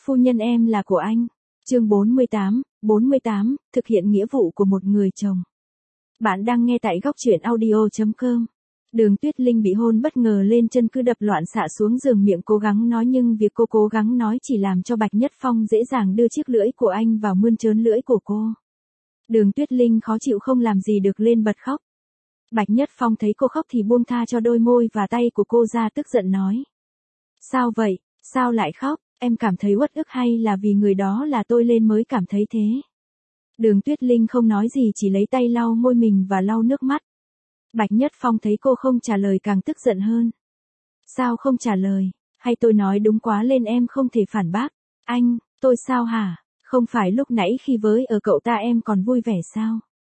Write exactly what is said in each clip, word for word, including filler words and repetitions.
Phu nhân em là của anh. Chương bốn mươi tám, bốn mươi tám, thực hiện nghĩa vụ của một người chồng. Bạn đang nghe tại góc truyện audio chấm com. Đường Tuyết Linh bị hôn bất ngờ lên chân cứ đập loạn xạ xuống giường, miệng cố gắng nói nhưng việc cô cố gắng nói chỉ làm cho Bạch Nhất Phong dễ dàng đưa chiếc lưỡi của anh vào mươn trớn lưỡi của cô. Đường Tuyết Linh khó chịu không làm gì được lên bật khóc. Bạch Nhất Phong thấy cô khóc thì buông tha cho đôi môi và tay của cô ra, tức giận nói. Sao vậy, sao lại khóc, em cảm thấy uất ức hay là vì người đó là tôi lên mới cảm thấy thế? Đường Tuyết Linh không nói gì, chỉ lấy tay lau môi mình và lau nước mắt. Bạch Nhất Phong thấy cô không trả lời càng tức giận hơn. Sao không trả lời, hay tôi nói đúng quá lên em không thể phản bác? Anh, tôi sao hả? Không phải lúc nãy khi với ở cậu ta em còn vui vẻ sao?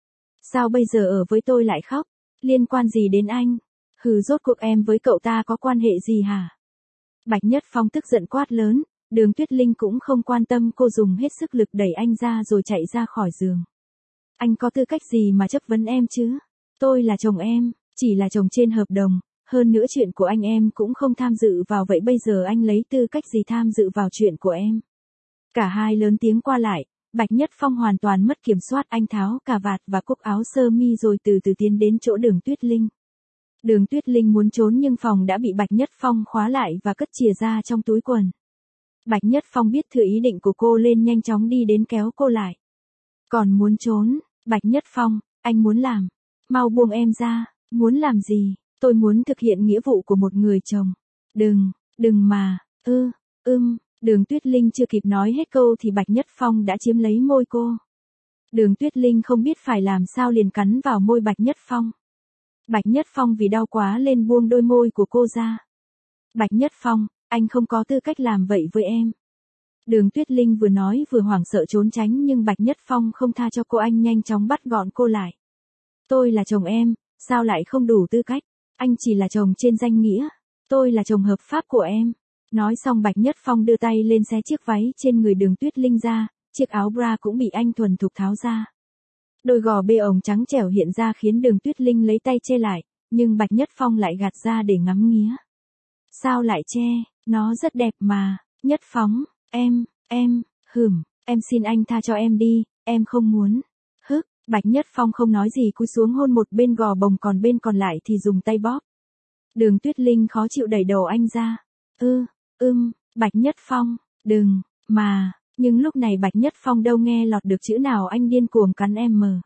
Sao bây giờ ở với tôi lại khóc? Liên quan gì đến anh? Hừ, rốt cuộc em với cậu ta có quan hệ gì hả? Bạch Nhất Phong tức giận quát lớn. Đường Tuyết Linh cũng không quan tâm, cô dùng hết sức lực đẩy anh ra rồi chạy ra khỏi giường. Anh có tư cách gì mà chất vấn em chứ? Tôi là chồng em, chỉ là chồng trên hợp đồng, hơn nữa chuyện của anh em cũng không tham dự vào, vậy bây giờ anh lấy tư cách gì tham dự vào chuyện của em? Cả hai lớn tiếng qua lại, Bạch Nhất Phong hoàn toàn mất kiểm soát, anh tháo cà vạt và cúc áo sơ mi rồi từ từ tiến đến chỗ Đường Tuyết Linh. Đường Tuyết Linh muốn trốn nhưng phòng đã bị Bạch Nhất Phong khóa lại và cất chìa ra trong túi quần. Bạch Nhất Phong biết thừa ý định của cô lên nhanh chóng đi đến kéo cô lại. Còn muốn trốn, Bạch Nhất Phong, anh muốn làm. Mau buông em ra, muốn làm gì? Tôi muốn thực hiện nghĩa vụ của một người chồng. Đừng, đừng mà, ư, ưm, Đường Tuyết Linh chưa kịp nói hết câu thì Bạch Nhất Phong đã chiếm lấy môi cô. Đường Tuyết Linh không biết phải làm sao liền cắn vào môi Bạch Nhất Phong. Bạch Nhất Phong vì đau quá lên buông đôi môi của cô ra. Bạch Nhất Phong, anh không có tư cách làm vậy với em. Đường Tuyết Linh vừa nói vừa hoảng sợ trốn tránh nhưng Bạch Nhất Phong không tha cho cô, anh nhanh chóng bắt gọn cô lại. Tôi là chồng em, sao lại không đủ tư cách? Anh chỉ là chồng trên danh nghĩa. Tôi là chồng hợp pháp của em. Nói xong Bạch Nhất Phong đưa tay lên xé chiếc váy trên người Đường Tuyết Linh ra, chiếc áo bra cũng bị anh thuần thục tháo ra. Đôi gò bê ổng trắng trẻo hiện ra khiến Đường Tuyết Linh lấy tay che lại, nhưng Bạch Nhất Phong lại gạt ra để ngắm nghía. Sao lại che, nó rất đẹp mà. Nhất Phong, em, em, hửm, em xin anh tha cho em đi, em không muốn. Hức, Bạch Nhất Phong không nói gì cúi xuống hôn một bên gò bồng, còn bên còn lại thì dùng tay bóp. Đường Tuyết Linh khó chịu đẩy đầu anh ra. Ư, ưm, Bạch Nhất Phong, đừng, mà, nhưng lúc này Bạch Nhất Phong đâu nghe lọt được chữ nào, anh điên cuồng cắn em mờ.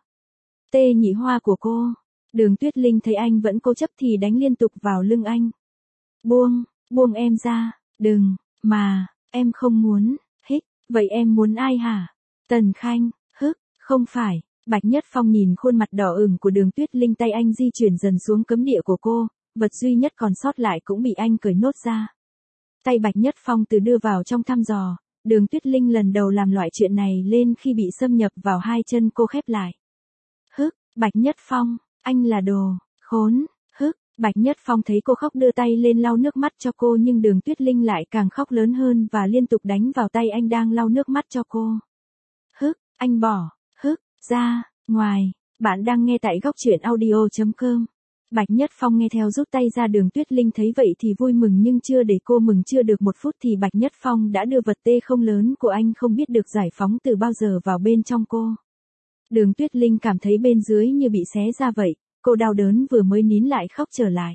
Tê nhị hoa của cô. Đường Tuyết Linh thấy anh vẫn cố chấp thì đánh liên tục vào lưng anh. Buông, buông em ra, đừng, mà, em không muốn, hích, vậy em muốn ai hả? Tần Khanh, hức, không phải. Bạch Nhất Phong nhìn khuôn mặt đỏ ửng của Đường Tuyết Linh, tay anh di chuyển dần xuống cấm địa của cô, vật duy nhất còn sót lại cũng bị anh cởi nốt ra. Tay Bạch Nhất Phong từ đưa vào trong thăm dò, Đường Tuyết Linh lần đầu làm loại chuyện này lên khi bị xâm nhập vào hai chân cô khép lại. Hức, Bạch Nhất Phong, anh là đồ, khốn, hức. Bạch Nhất Phong thấy cô khóc đưa tay lên lau nước mắt cho cô nhưng Đường Tuyết Linh lại càng khóc lớn hơn và liên tục đánh vào tay anh đang lau nước mắt cho cô. Hức, anh bỏ, hức, ra, ngoài. Bạn đang nghe tại góc truyện audio chấm com. Bạch Nhất Phong nghe theo rút tay ra, Đường Tuyết Linh thấy vậy thì vui mừng nhưng chưa để cô mừng chưa được một phút thì Bạch Nhất Phong đã đưa vật tê không lớn của anh không biết được giải phóng từ bao giờ vào bên trong cô. Đường Tuyết Linh cảm thấy bên dưới như bị xé ra vậy, cô đau đớn vừa mới nín lại khóc trở lại.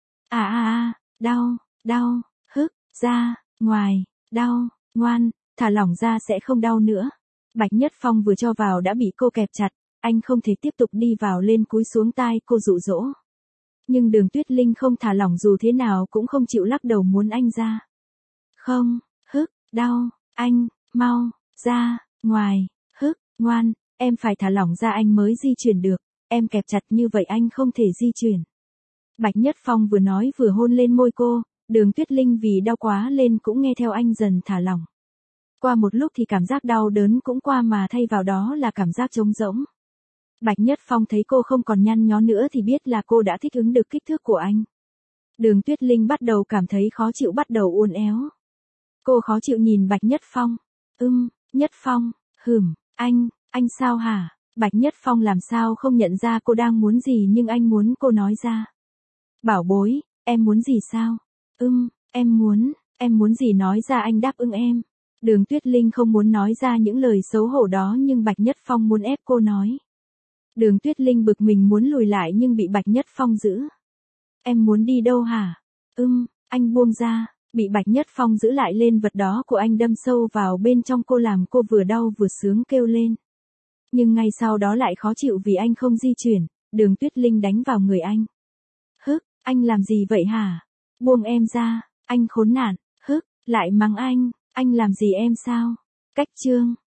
À à à, đau, đau, hức, ra, ngoài, đau, ngoan, thả lỏng ra sẽ không đau nữa. Bạch Nhất Phong vừa cho vào đã bị cô kẹp chặt, anh không thể tiếp tục đi vào, lên cúi xuống tai cô dụ dỗ. Nhưng Đường Tuyết Linh không thả lỏng dù thế nào cũng không chịu, lắc đầu muốn anh ra. Không, hức, đau, anh, mau, ra, ngoài, hức, ngoan, em phải thả lỏng ra anh mới di chuyển được, em kẹp chặt như vậy anh không thể di chuyển. Bạch Nhất Phong vừa nói vừa hôn lên môi cô, Đường Tuyết Linh vì đau quá lên cũng nghe theo anh dần thả lỏng. Qua một lúc thì cảm giác đau đớn cũng qua mà thay vào đó là cảm giác trống rỗng. Bạch Nhất Phong thấy cô không còn nhăn nhó nữa thì biết là cô đã thích ứng được kích thước của anh. Đường Tuyết Linh bắt đầu cảm thấy khó chịu, bắt đầu uốn éo. Cô khó chịu nhìn Bạch Nhất Phong. Ưm, Nhất Phong, hửm, anh, anh sao hả? Bạch Nhất Phong làm sao không nhận ra cô đang muốn gì nhưng anh muốn cô nói ra. Bảo bối, em muốn gì sao? Ưm, em muốn, em muốn gì nói ra, anh đáp ứng em. Đường Tuyết Linh không muốn nói ra những lời xấu hổ đó nhưng Bạch Nhất Phong muốn ép cô nói. Đường Tuyết Linh bực mình muốn lùi lại nhưng bị Bạch Nhất Phong giữ. Em muốn đi đâu hả? Ưm, anh buông ra, bị Bạch Nhất Phong giữ lại lên vật đó của anh đâm sâu vào bên trong cô làm cô vừa đau vừa sướng kêu lên. Nhưng ngay sau đó lại khó chịu vì anh không di chuyển, Đường Tuyết Linh đánh vào người anh. Hức, anh làm gì vậy hả? Buông em ra, anh khốn nạn, hức, lại mắng anh, anh làm gì em sao? Cách chương.